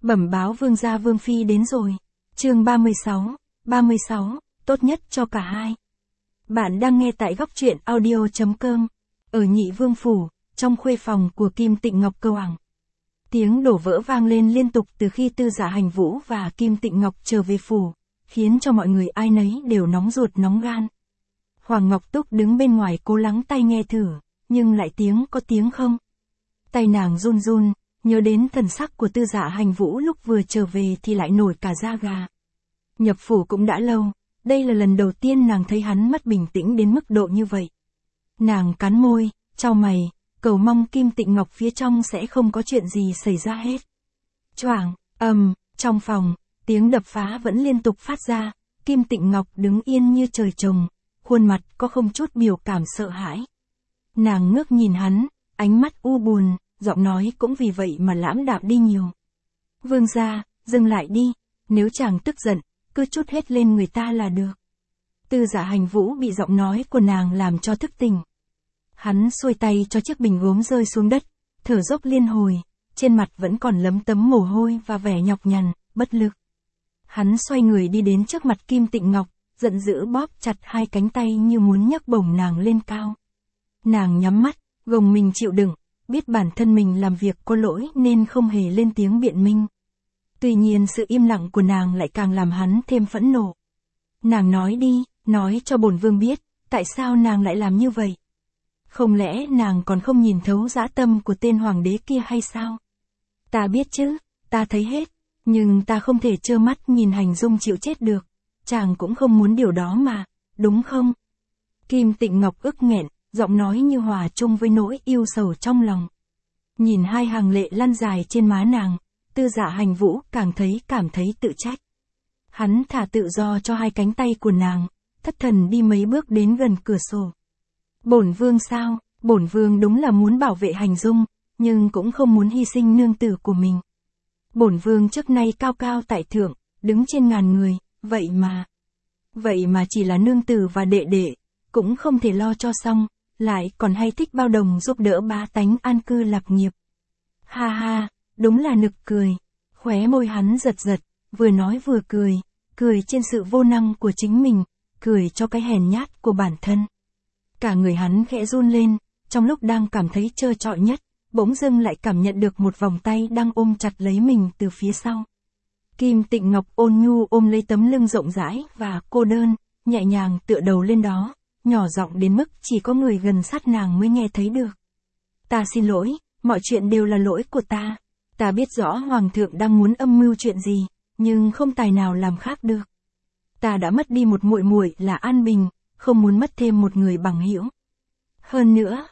Bẩm báo vương gia vương phi đến rồi. Chương 36, tốt nhất cho cả hai. Bạn đang nghe tại góc truyện audio.com. Ở Nhị Vương phủ, trong khuê phòng của Kim Tịnh Ngọc Cầu Ảng. Tiếng đổ vỡ vang lên liên tục từ khi Tư Dạ Hành Vũ và Kim Tịnh Ngọc trở về phủ, khiến cho mọi người ai nấy đều nóng ruột nóng gan. Hoàng Ngọc Túc đứng bên ngoài cố lắng tai nghe thử, nhưng lại có tiếng không. Tay nàng run run, nhớ đến thần sắc của Tư Dạ Hành Vũ lúc vừa trở về thì lại nổi cả da gà. Nhập phủ cũng đã lâu, đây là lần đầu tiên nàng thấy hắn mất bình tĩnh đến mức độ như vậy. Nàng cắn môi, chau mày, cầu mong Kim Tịnh Ngọc phía trong sẽ không có chuyện gì xảy ra hết. Choảng, trong phòng, tiếng đập phá vẫn liên tục phát ra, Kim Tịnh Ngọc đứng yên như trời trồng, khuôn mặt có không chút biểu cảm sợ hãi. Nàng ngước nhìn hắn, ánh mắt u buồn, giọng nói cũng vì vậy mà lãm đạm đi nhiều. Vương gia, dừng lại đi, nếu chàng tức giận, cứ trút hết lên người ta là được. Tư Dạ Hành Vũ bị giọng nói của nàng làm cho thức tỉnh. Hắn xuôi tay cho chiếc bình gốm rơi xuống đất, thở dốc liên hồi, trên mặt vẫn còn lấm tấm mồ hôi và vẻ nhọc nhằn, bất lực. Hắn xoay người đi đến trước mặt Kim Tịnh Ngọc, giận dữ bóp chặt hai cánh tay như muốn nhấc bổng nàng lên cao. Nàng nhắm mắt, gồng mình chịu đựng, biết bản thân mình làm việc có lỗi nên không hề lên tiếng biện minh. Tuy nhiên sự im lặng của nàng lại càng làm hắn thêm phẫn nộ. Nàng nói đi, nói cho bổn vương biết, tại sao nàng lại làm như vậy? Không lẽ nàng còn không nhìn thấu dã tâm của tên hoàng đế kia hay sao? Ta biết chứ, ta thấy hết, nhưng ta không thể trơ mắt nhìn Hành Dung chịu chết được. Chàng cũng không muốn điều đó mà, đúng không? Kim Tịnh Ngọc ức nghẹn, giọng nói như hòa chung với nỗi yêu sầu trong lòng. Nhìn hai hàng lệ lăn dài trên má nàng, Tư Dạ Hành Vũ cảm thấy tự trách. Hắn thả tự do cho hai cánh tay của nàng, thất thần đi mấy bước đến gần cửa sổ. Bổn vương sao? Bổn vương đúng là muốn bảo vệ Hành Dung, nhưng cũng không muốn hy sinh nương tử của mình. Bổn vương trước nay cao cao tại thượng, đứng trên ngàn người, vậy mà chỉ là nương tử và đệ đệ, cũng không thể lo cho xong, lại còn hay thích bao đồng giúp đỡ bá tánh an cư lạc nghiệp. Ha ha, đúng là nực cười. Khóe môi hắn giật giật, vừa nói vừa cười trên sự vô năng của chính mình, cười cho cái hèn nhát của bản thân. Cả người hắn khẽ run lên, trong lúc đang cảm thấy trơ trọi nhất, bỗng dưng lại cảm nhận được một vòng tay đang ôm chặt lấy mình từ phía sau. Kim Tịnh Ngọc ôn nhu ôm lấy tấm lưng rộng rãi và cô đơn, nhẹ nhàng tựa đầu lên đó, nhỏ giọng đến mức chỉ có người gần sát nàng mới nghe thấy được. Ta xin lỗi, mọi chuyện đều là lỗi của ta. Ta biết rõ Hoàng thượng đang muốn âm mưu chuyện gì, nhưng không tài nào làm khác được. Ta đã mất đi một muội muội là An Bình, không muốn mất thêm một người bằng hữu. Hơn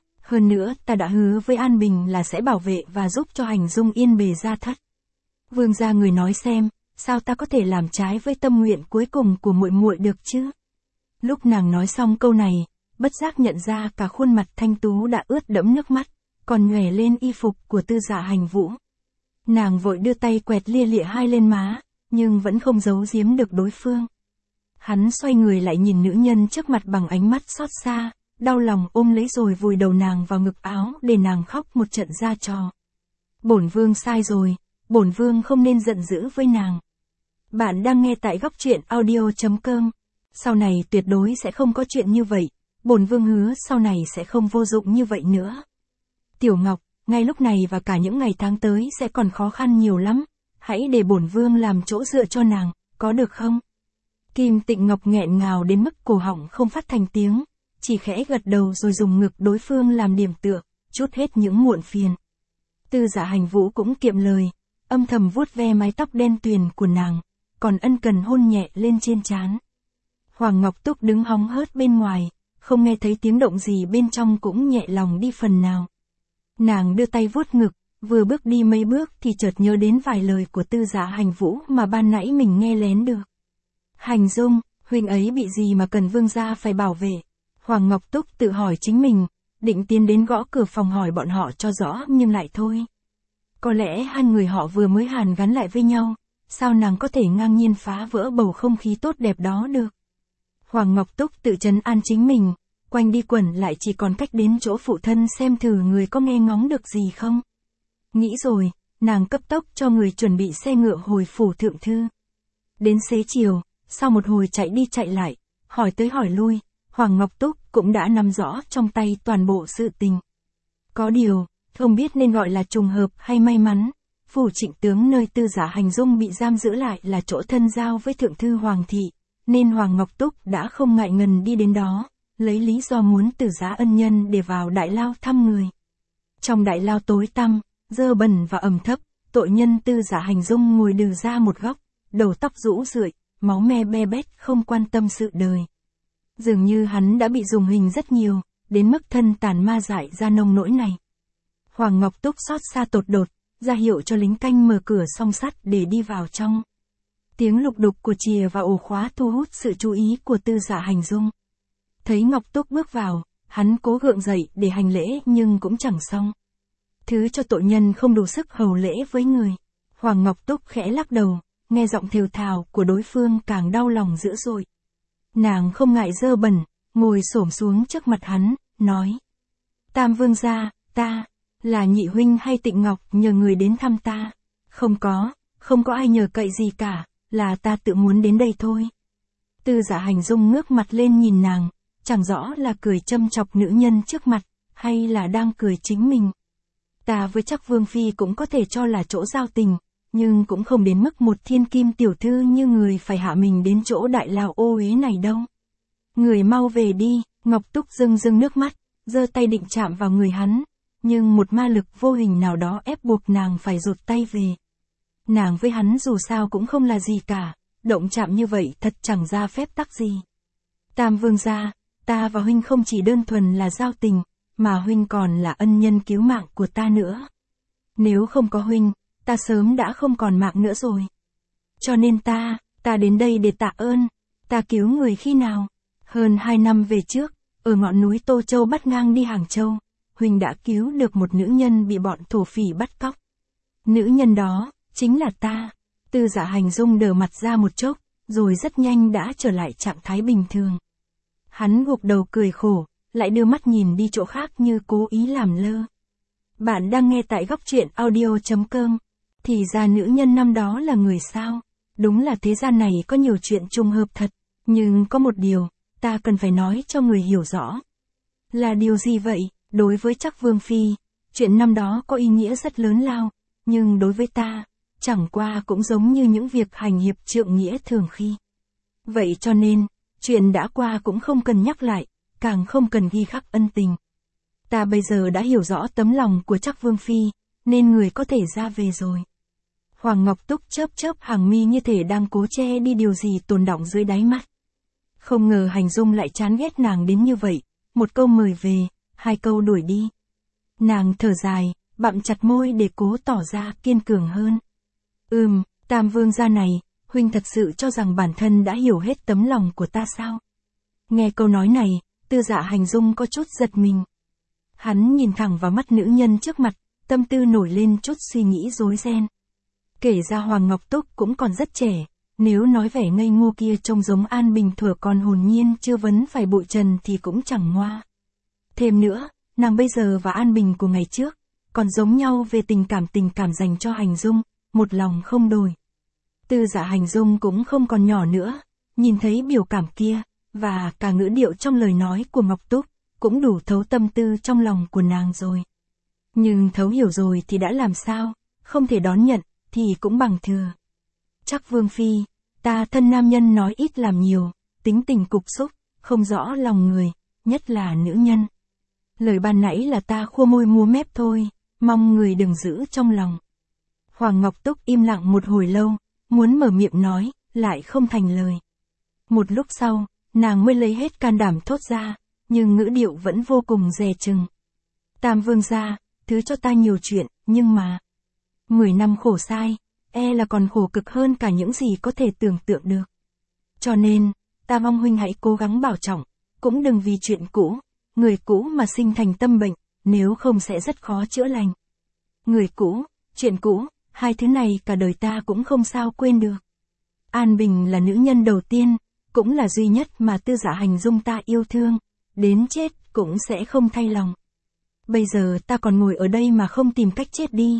nữa, ta đã hứa với An Bình là sẽ bảo vệ và giúp cho Hành Dung yên bề gia thất. Vương gia người nói xem, sao ta có thể làm trái với tâm nguyện cuối cùng của muội muội được chứ? Lúc nàng nói xong câu này, bất giác nhận ra cả khuôn mặt thanh tú đã ướt đẫm nước mắt, còn nhòe lên y phục của Tư Dạ Hành Vũ. Nàng vội đưa tay quẹt lia lịa hai lên má, nhưng vẫn không giấu giếm được đối phương. Hắn xoay người lại nhìn nữ nhân trước mặt bằng ánh mắt xót xa, đau lòng ôm lấy rồi vùi đầu nàng vào ngực áo để nàng khóc một trận ra trò. Bổn vương sai rồi, bổn vương không nên giận dữ với nàng. Bạn đang nghe tại góc truyện audio.com. Sau này tuyệt đối sẽ không có chuyện như vậy, bổn vương hứa sau này sẽ không vô dụng như vậy nữa. Tiểu Ngọc, ngay lúc này và cả những ngày tháng tới sẽ còn khó khăn nhiều lắm, hãy để bổn vương làm chỗ dựa cho nàng, có được không? Kim Tịnh Ngọc nghẹn ngào đến mức cổ họng không phát thành tiếng, chỉ khẽ gật đầu rồi dùng ngực đối phương làm điểm tựa, trút hết những muộn phiền. Tư Dạ Hành Vũ cũng kiệm lời, âm thầm vuốt ve mái tóc đen tuyền của nàng, còn ân cần hôn nhẹ lên trên trán. Hoàng Ngọc Túc đứng hóng hớt bên ngoài, không nghe thấy tiếng động gì bên trong cũng nhẹ lòng đi phần nào. Nàng đưa tay vuốt ngực, vừa bước đi mấy bước thì chợt nhớ đến vài lời của Tư Dạ Hành Vũ mà ban nãy mình nghe lén được. Hành Dung, huynh ấy bị gì mà cần vương gia phải bảo vệ? Hoàng Ngọc Túc tự hỏi chính mình, định tiến đến gõ cửa phòng hỏi bọn họ cho rõ nhưng lại thôi. Có lẽ hai người họ vừa mới hàn gắn lại với nhau, sao nàng có thể ngang nhiên phá vỡ bầu không khí tốt đẹp đó được? Hoàng Ngọc Túc tự trấn an chính mình, quanh đi quẩn lại chỉ còn cách đến chỗ phụ thân xem thử người có nghe ngóng được gì không. Nghĩ rồi, nàng cấp tốc cho người chuẩn bị xe ngựa hồi phủ thượng thư. Đến xế chiều, sau một hồi chạy đi chạy lại, hỏi tới hỏi lui, Hoàng Ngọc Túc cũng đã nắm rõ trong tay toàn bộ sự tình. Có điều, không biết nên gọi là trùng hợp hay may mắn, phủ Trịnh tướng nơi Tư Giả Hành Dung bị giam giữ lại là chỗ thân giao với thượng thư Hoàng thị, nên Hoàng Ngọc Túc đã không ngại ngần đi đến đó, lấy lý do muốn từ giá ân nhân để vào đại lao thăm người. Trong đại lao tối tăm, dơ bẩn và ẩm thấp, tội nhân Tư Giả Hành Dung ngồi đừ ra một góc, đầu tóc rũ rượi, máu me be bét không quan tâm sự đời. Dường như hắn đã bị dùng hình rất nhiều, đến mức thân tàn ma dại ra nông nỗi này. Hoàng Ngọc Túc xót xa tột đột, ra hiệu cho lính canh mở cửa song sắt để đi vào trong. Tiếng lục đục của chìa và ổ khóa thu hút sự chú ý của Tư Giả Hành Dung. Thấy Ngọc Túc bước vào, hắn cố gượng dậy để hành lễ nhưng cũng chẳng xong. Thứ cho tội nhân không đủ sức hầu lễ với người. Hoàng Ngọc Túc khẽ lắc đầu, nghe giọng thều thào của đối phương càng đau lòng dữ dội. Nàng không ngại dơ bẩn, ngồi xổm xuống trước mặt hắn, nói. Tam vương gia, ta, là nhị huynh hay Tịnh Ngọc nhờ người đến thăm ta. Không có ai nhờ cậy gì cả, là ta tự muốn đến đây thôi. Tư Giả Hành Dung ngước mặt lên nhìn nàng, chẳng rõ là cười châm chọc nữ nhân trước mặt, hay là đang cười chính mình. Ta với Trắc Vương phi cũng có thể cho là chỗ giao tình, nhưng cũng không đến mức một thiên kim tiểu thư như người phải hạ mình đến chỗ đại lao ô uế này đâu. Người mau về đi, Ngọc Túc rưng rưng nước mắt, giơ tay định chạm vào người hắn, nhưng một ma lực vô hình nào đó ép buộc nàng phải rụt tay về. Nàng với hắn dù sao cũng không là gì cả, động chạm như vậy thật chẳng ra phép tắc gì. Tam vương gia, ta và huynh không chỉ đơn thuần là giao tình, mà huynh còn là ân nhân cứu mạng của ta nữa. Nếu không có huynh, ta sớm đã không còn mạng nữa rồi. Cho nên ta đến đây để tạ ơn. Ta cứu người khi nào? Hơn 2 năm về trước, ở ngọn núi Tô Châu bắt ngang đi Hàng Châu, huynh đã cứu được một nữ nhân bị bọn thổ phỉ bắt cóc. Nữ nhân đó, chính là ta. Tư Giả Hành Dung đờ mặt ra một chốc, rồi rất nhanh đã trở lại trạng thái bình thường. Hắn gục đầu cười khổ, lại đưa mắt nhìn đi chỗ khác như cố ý làm lơ. Bạn đang nghe tại góc truyện audio.com. Thì ra nữ nhân năm đó là người sao? Đúng là thế gian này có nhiều chuyện trùng hợp thật, nhưng có một điều, ta cần phải nói cho người hiểu rõ. Là điều gì vậy? Đối với Trắc Vương phi, chuyện năm đó có ý nghĩa rất lớn lao, nhưng đối với ta, chẳng qua cũng giống như những việc hành hiệp trượng nghĩa thường khi. Vậy cho nên, chuyện đã qua cũng không cần nhắc lại, càng không cần ghi khắc ân tình. Ta bây giờ đã hiểu rõ tấm lòng của Trắc Vương phi, nên người có thể ra về rồi. Hoàng Ngọc Túc chớp hàng mi như thể đang cố che đi điều gì tồn đọng dưới đáy mắt. Không ngờ Hành Dung lại chán ghét nàng đến như vậy, một câu mời về, 2 câu đuổi đi. Nàng thở dài, bặm chặt môi để cố tỏ ra kiên cường hơn. Tam vương gia này, huynh thật sự cho rằng bản thân đã hiểu hết tấm lòng của ta sao? Nghe câu nói này, Tư Giả Hành Dung có chút giật mình. Hắn nhìn thẳng vào mắt nữ nhân trước mặt, tâm tư nổi lên chút suy nghĩ rối ren. Kể ra Hoàng Ngọc Túc cũng còn rất trẻ, nếu nói vẻ ngây ngô kia trông giống An Bình thuở còn hồn nhiên chưa vấn phải bụi trần thì cũng chẳng ngoa. Thêm nữa, nàng bây giờ và An Bình của ngày trước, còn giống nhau về tình cảm dành cho Hành Dung, một lòng không đổi. Tư Giả Hành Dung cũng không còn nhỏ nữa, nhìn thấy biểu cảm kia, và cả ngữ điệu trong lời nói của Ngọc Túc, cũng đủ thấu tâm tư trong lòng của nàng rồi. Nhưng thấu hiểu rồi thì đã làm sao, không thể đón nhận, thì cũng bằng thừa. Trắc Vương phi, ta thân nam nhân nói ít làm nhiều, tính tình cục xúc, không rõ lòng người, nhất là nữ nhân. Lời ban nãy là ta khua môi múa mép thôi, mong người đừng giữ trong lòng. Hoàng Ngọc Túc im lặng một hồi lâu, muốn mở miệng nói, lại không thành lời. Một lúc sau, nàng mới lấy hết can đảm thốt ra, nhưng ngữ điệu vẫn vô cùng dè chừng. Tam vương gia, thứ cho ta nhiều chuyện, nhưng mà 10 năm khổ sai, e là còn khổ cực hơn cả những gì có thể tưởng tượng được. Cho nên, ta mong huynh hãy cố gắng bảo trọng, cũng đừng vì chuyện cũ, người cũ mà sinh thành tâm bệnh, nếu không sẽ rất khó chữa lành. Người cũ, chuyện cũ, 2 thứ này cả đời ta cũng không sao quên được. An Bình là nữ nhân đầu tiên, cũng là duy nhất mà Tư Giả Hành Dung ta yêu thương, đến chết cũng sẽ không thay lòng. Bây giờ ta còn ngồi ở đây mà không tìm cách chết đi,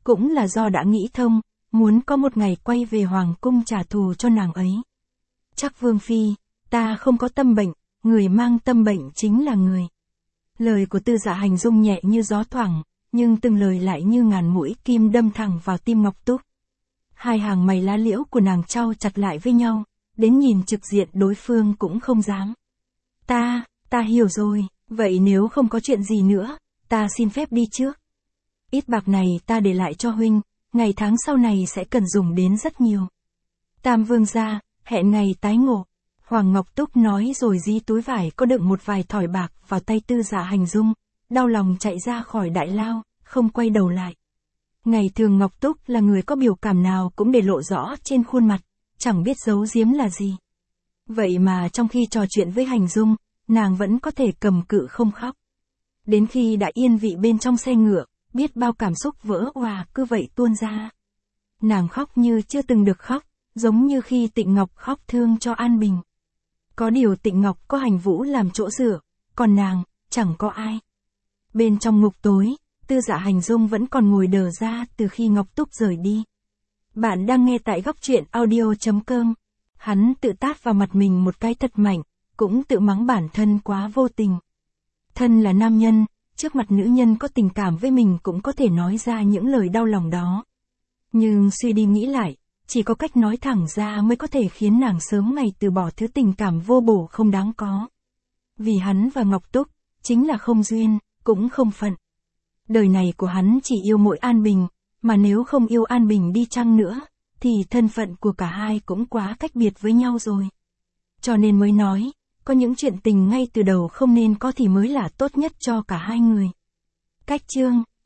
cũng là do đã nghĩ thông, muốn có một ngày quay về hoàng cung trả thù cho nàng ấy. Chắc Vương Phi, ta không có tâm bệnh, người mang tâm bệnh chính là người. Lời của Tư Dạ Hành Dung nhẹ như gió thoảng, nhưng từng lời lại như ngàn mũi kim đâm thẳng vào tim Ngọc Túc. Hai hàng mày lá liễu của nàng chau chặt lại với nhau, đến nhìn trực diện đối phương cũng không dám. Ta hiểu rồi, vậy nếu không có chuyện gì nữa, ta xin phép đi trước. Ít bạc này ta để lại cho huynh, ngày tháng sau này sẽ cần dùng đến rất nhiều. Tam Vương gia, hẹn ngày tái ngộ. Hoàng Ngọc Túc nói rồi dí túi vải có đựng một vài thỏi bạc vào tay Tư Dạ Hành Dung, đau lòng chạy ra khỏi đại lao, không quay đầu lại. Ngày thường Ngọc Túc là người có biểu cảm nào cũng để lộ rõ trên khuôn mặt, chẳng biết giấu giếm là gì. Vậy mà trong khi trò chuyện với Hành Dung, nàng vẫn có thể cầm cự không khóc. Đến khi đã yên vị bên trong xe ngựa, biết bao cảm xúc vỡ òa cứ vậy tuôn ra. Nàng khóc như chưa từng được khóc, giống như khi Tịnh Ngọc khóc thương cho An Bình. Có điều Tịnh Ngọc có Hành Vũ làm chỗ dựa, còn nàng, chẳng có ai. Bên trong ngục tối, Tư Dạ Hành Dung vẫn còn ngồi đờ ra từ khi Ngọc Túc rời đi. Bạn đang nghe tại góc truyện audio.com. Hắn tự tát vào mặt mình một cái thật mạnh, cũng tự mắng bản thân quá vô tình. Thân là nam nhân, trước mặt nữ nhân có tình cảm với mình cũng có thể nói ra những lời đau lòng đó. Nhưng suy đi nghĩ lại, chỉ có cách nói thẳng ra mới có thể khiến nàng sớm ngày từ bỏ thứ tình cảm vô bổ không đáng có. Vì hắn và Ngọc Túc, chính là không duyên, cũng không phận. Đời này của hắn chỉ yêu mỗi An Bình, mà nếu không yêu An Bình đi chăng nữa, thì thân phận của cả hai cũng quá cách biệt với nhau rồi. Cho nên mới nói, có những chuyện tình ngay từ đầu không nên có thì mới là tốt nhất cho cả hai người. Cách chương